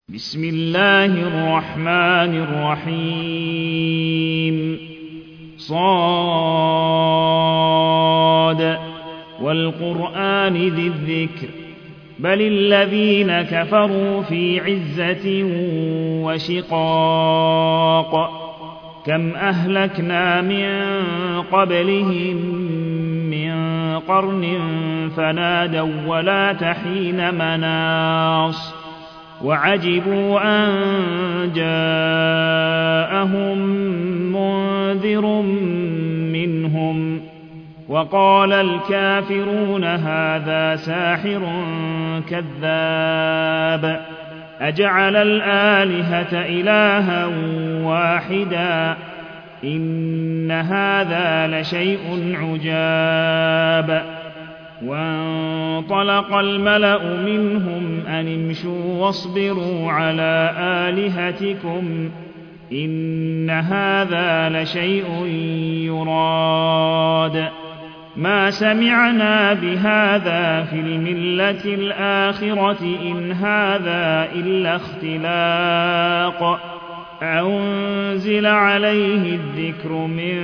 بسم الله الرحمن الرحيم صاد والقرآن ذي الذكر بل الذين كفروا في عزة وشقاق كم أهلكنا من قبلهم من قرن فنادوا ولا تحين مناص وعجبوا أن جاءهم منذر منهم وقال الكافرون هذا ساحر كذاب أجعل الآلهة إلها واحدا إن هذا لشيء عجاب وانطلق الملأ منهم أن امشوا واصبروا على آلهتكم إن هذا لشيء يراد ما سمعنا بهذا في الملة الآخرة إن هذا إلا اختلاق أنزل عليه الذكر من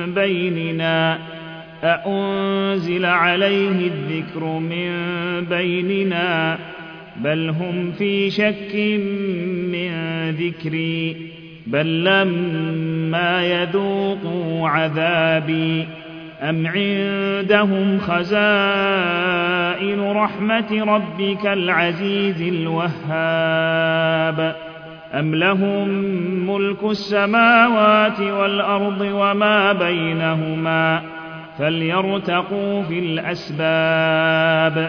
بيننا بل هم في شك من ذكري بل لما يذوقوا عذابي أم عندهم خزائن رحمة ربك العزيز الوهاب أم لهم ملك السماوات والأرض وما بينهما فليرتقوا في الأسباب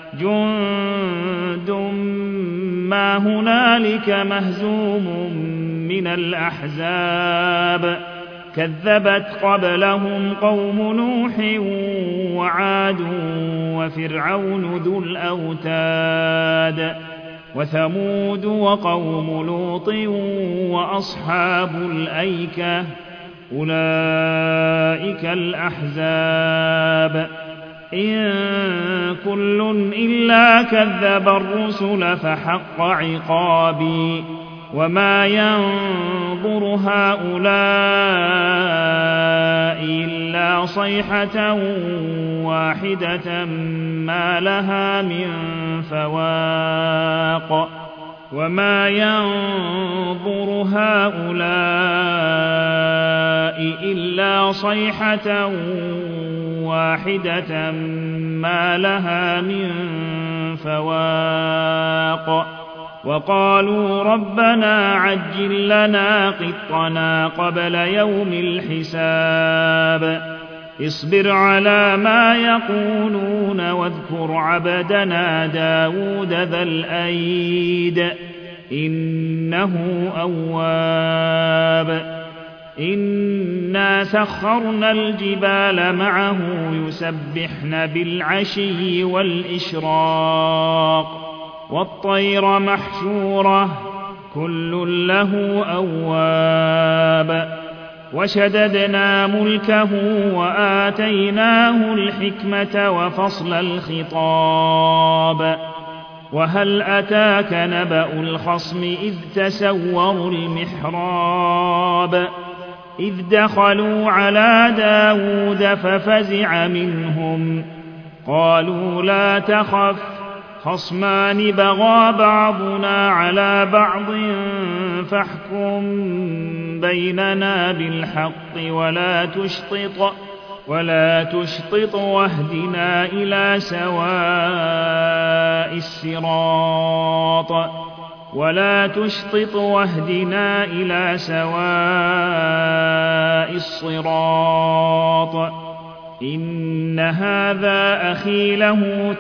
جند ما هنالك مهزوم من الأحزاب كذبت قبلهم قوم نوح وعاد وفرعون ذو الأوتاد وثمود وقوم لوط وأصحاب الأيكة أولئك الأحزاب إن كل إلا كذب الرسل فحق عقابي وما ينظر هؤلاء إلا صيحة واحدة ما لها من فواق وما ينظر هؤلاء إلا صيحة واحدة ما لها من فواق وقالوا ربنا عجل لنا قطنا قبل يوم الحساب اصبر على ما يقولون واذكر عبدنا داود ذا الأيد إنه أواب إنا سخرنا الجبال معه يسبحن بالعشي والإشراق والطير محشورة كل له أواب وشددنا ملكه وآتيناه الحكمة وفصل الخطاب وهل أتاك نبأ الخصم إذ تسوروا المحراب إذ دخلوا على داود ففزع منهم قالوا لا تخف خصمان بغى بعضنا على بعض فاحكم بيننا بالحق ولا تشطط واهدنا إلى سواء الصراط إن هذا أخي له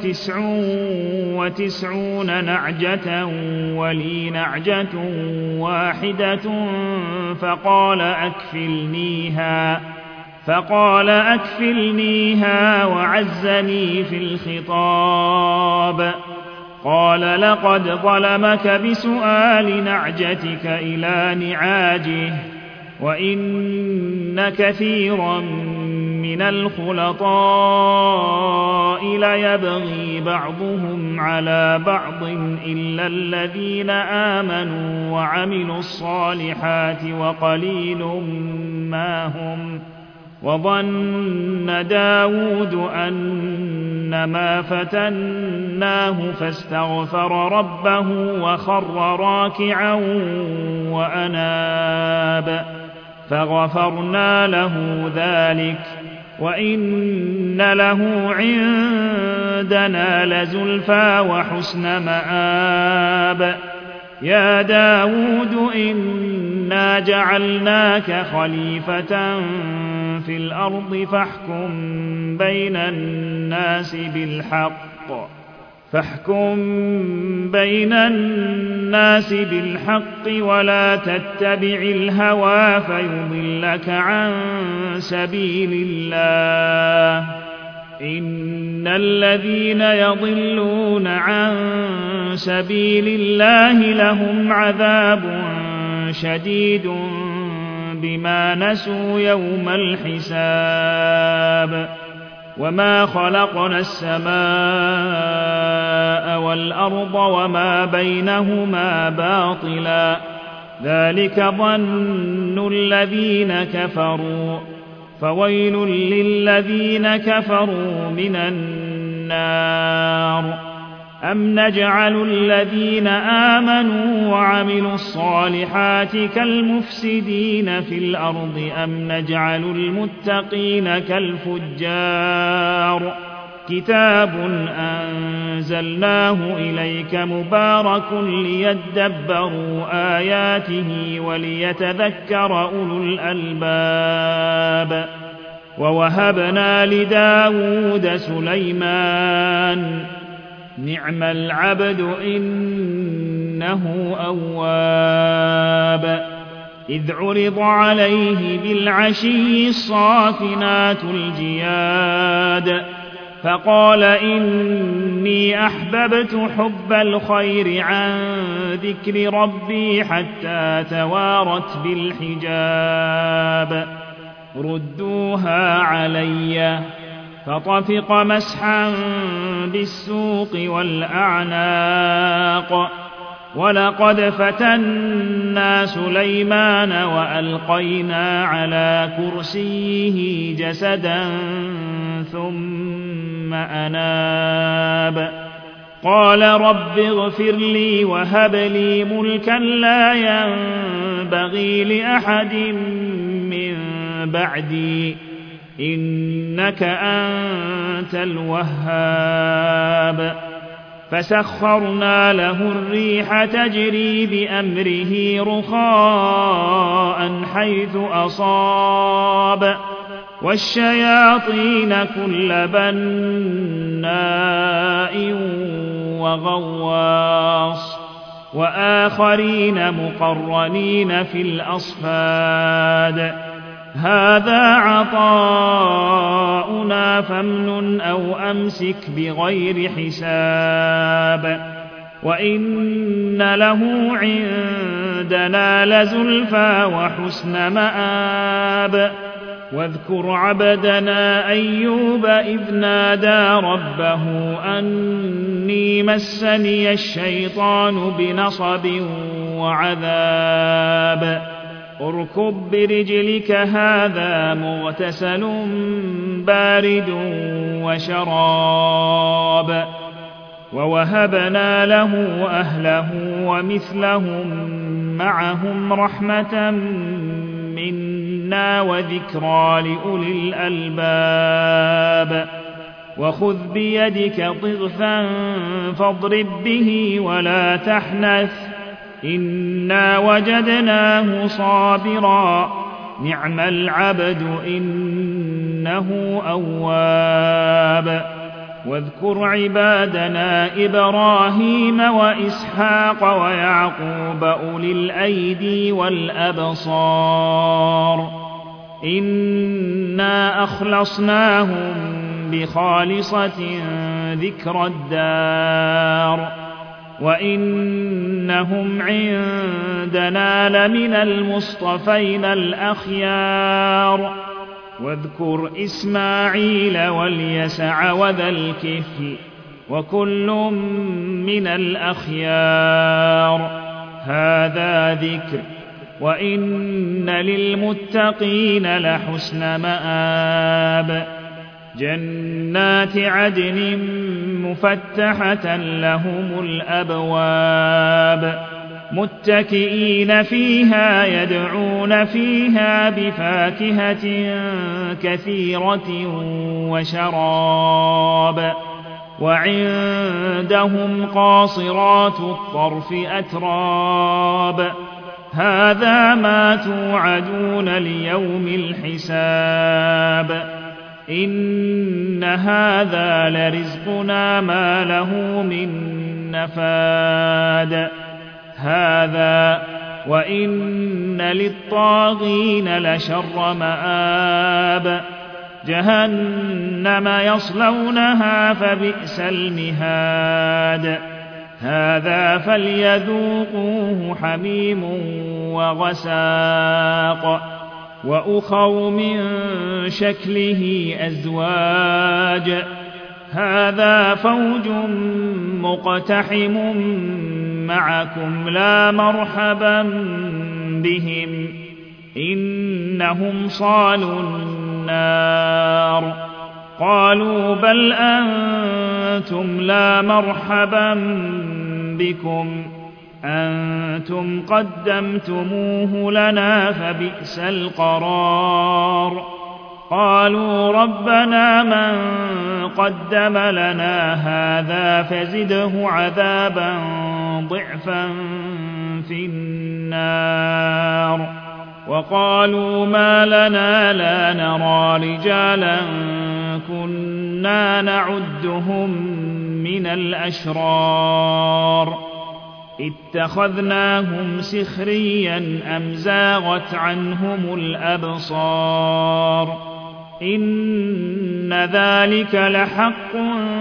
99 نعجة ولي نعجة واحدة فقال أكفلنيها وعزني في الخطاب قال لقد ظلمك بسؤال نعجتك إلى نعاجه وإن كثيرا من الخلطاء ليبغي بعضهم على بعض إلا الذين آمنوا وعملوا الصالحات وقليل ما هم. وظن داود أنما فتناه فاستغفر ربه وخر راكعا وأناب فغفرنا له ذلك وإن له عندنا لزلفى وحسن مآب. يا داود إنا جعلناك خليفة في الأرض فاحكم بين الناس بالحق ولا تتبع الهوى فيضلك عن سبيل الله. إن الذين يضلون عن سبيل الله لهم عذاب شديد بما نسوا يوم الحساب. وما خلقنا السماء والأرض وما بينهما باطلا ذلك ظن الذين كفروا فويل للذين كفروا من النار. أم نجعل الذين آمنوا وعملوا الصالحات كالمفسدين في الأرض أم نجعل المتقين كالفجار. كتاب أنزلناه إليك مبارك ليدبروا آياته وليتذكر أولو الألباب. ووهبنا لداود سليمان نعم العبد إنه أواب. إذ عرض عليه بالعشي الصافنات الجياد فقال إني أحببت حب الخير عن ذكر ربي حتى توارت بالحجاب. ردوها علي فطفق مسحا بالسوق والأعناق. ولقد فتنا سليمان وألقينا على كرسيه جسدا ثم أناب. قال رب اغفر لي وهب لي ملكا لا ينبغي لأحد من بعدي إنك أنت الوهاب. فسخرنا له الريح تجري بأمره رخاء حيث أصاب والشياطين كل بناء وغواص وآخرين مقرنين في الأصفاد. هذا عطاؤنا فامنن أو أمسك بغير حساب. وإن له عندنا لزلفى وحسن مآب. واذكر عبدنا أيوب إذ نادى ربه أني مسني الشيطان بنصب وعذاب. اركب برجلك هذا مغتسل بارد وشراب. ووهبنا له أهله ومثلهم معهم رحمة منا وذكرى لأولي الألباب. وخذ بيدك ضغثا فاضرب به ولا تحنث إنا وجدناه صابرا نعم العبد إنه أواب. واذكر عبادنا إبراهيم وإسحاق ويعقوب أولي الأيدي والأبصار إنا أخلصناهم بخالصة ذكر الدار وإنهم عندنا لمن المصطفين الأخيار. واذكر إسماعيل واليسع وذا الكفل وكل من الأخيار هذا ذكر وإن للمتقين لحسن مآب جنات عدن مفتحة لهم الأبواب متكئين فيها يدعون فيها بفاكهة كثيرة وشراب وعندهم قاصرات الطرف أتراب هذا ما توعدون ليوم الحساب إن هذا لرزقنا ما له من نفاد هذا وإن للطاغين لشر مآب جهنم يصلونها فبئس المهاد هذا فليذوقوه حميم وغساق وأخر من شكله أزواج هذا فوج مقتحم معكم لا مرحبا بهم إنهم صالوا النار قالوا بل أنتم لا مرحبا بكم أنتم قدمتموه لنا فبئس القرار قالوا ربنا من قدم لنا هذا فزده عذابا ضعفا في النار وقالوا ما لنا لا نرى رجالا كنا نعدهم من الأشرار اتخذناهم سخريا أم زاغت عنهم الأبصار إن ذلك لحق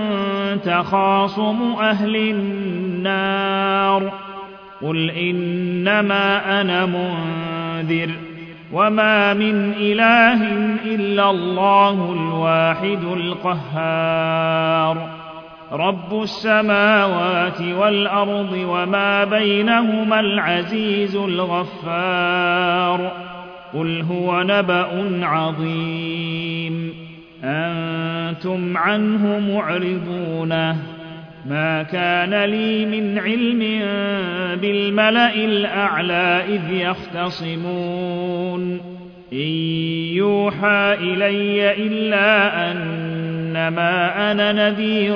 تخاصم أهل النار قل إنما أنا منذر وما من إله إلا الله الواحد القهار رب السماوات والأرض وما بينهما العزيز الغفار قل هو نبأ عظيم أنتم عنه معرضون ما كان لي من علم بالملأ الأعلى إذ يختصمون إن يوحى إلي إلا أنما أنا نذير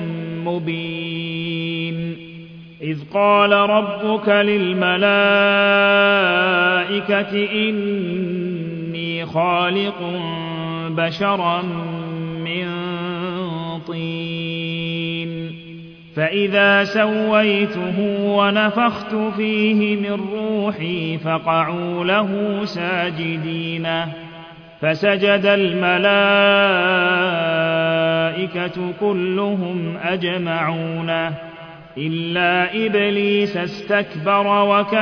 مبين إذ قال ربك للملائكة إني خالق بشرا من طين فإذا سويته ونفخت فيه من روحي فقعوا له ساجدين فسجد الملائكة كلهم أجمعون إلا إبليس استكبر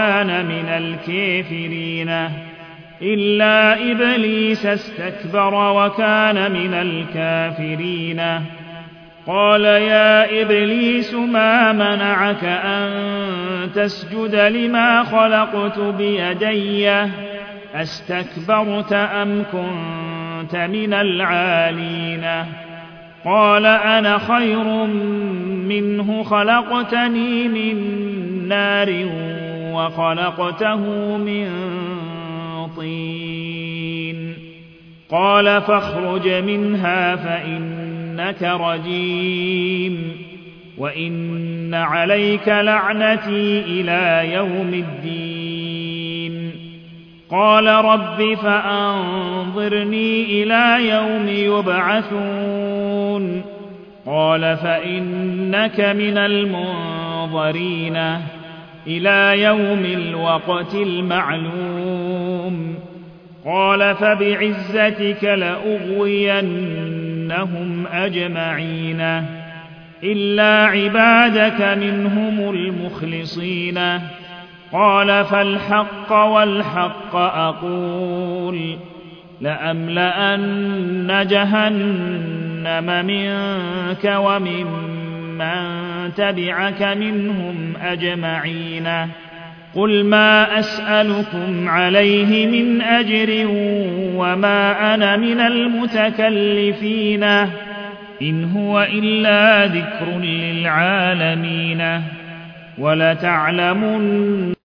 وكان من الكافرين قال يا إبليس ما منعك أن تسجد لما خلقت بيدي أستكبرت أم كنت من العالين قال أنا خير منه خلقتني من نار وخلقته من طين قال فاخرج منها فإنك رجيم وإن عليك لعنتي إلى يوم الدين قال رب فأنظرني إلى يوم يبعثون قال فإنك من المنظرين إلى يوم الوقت المعلوم قال فبعزتك لأغوينهم أجمعين إلا عبادك منهم المخلصين قال فالحق والحق أقول لأملأن جهنم منك وممن تبعك منهم أجمعين قل ما أسألكم عليه من أجر وما أنا من المتكلفين إن هو إلا ذكر للعالمين ولتعلمن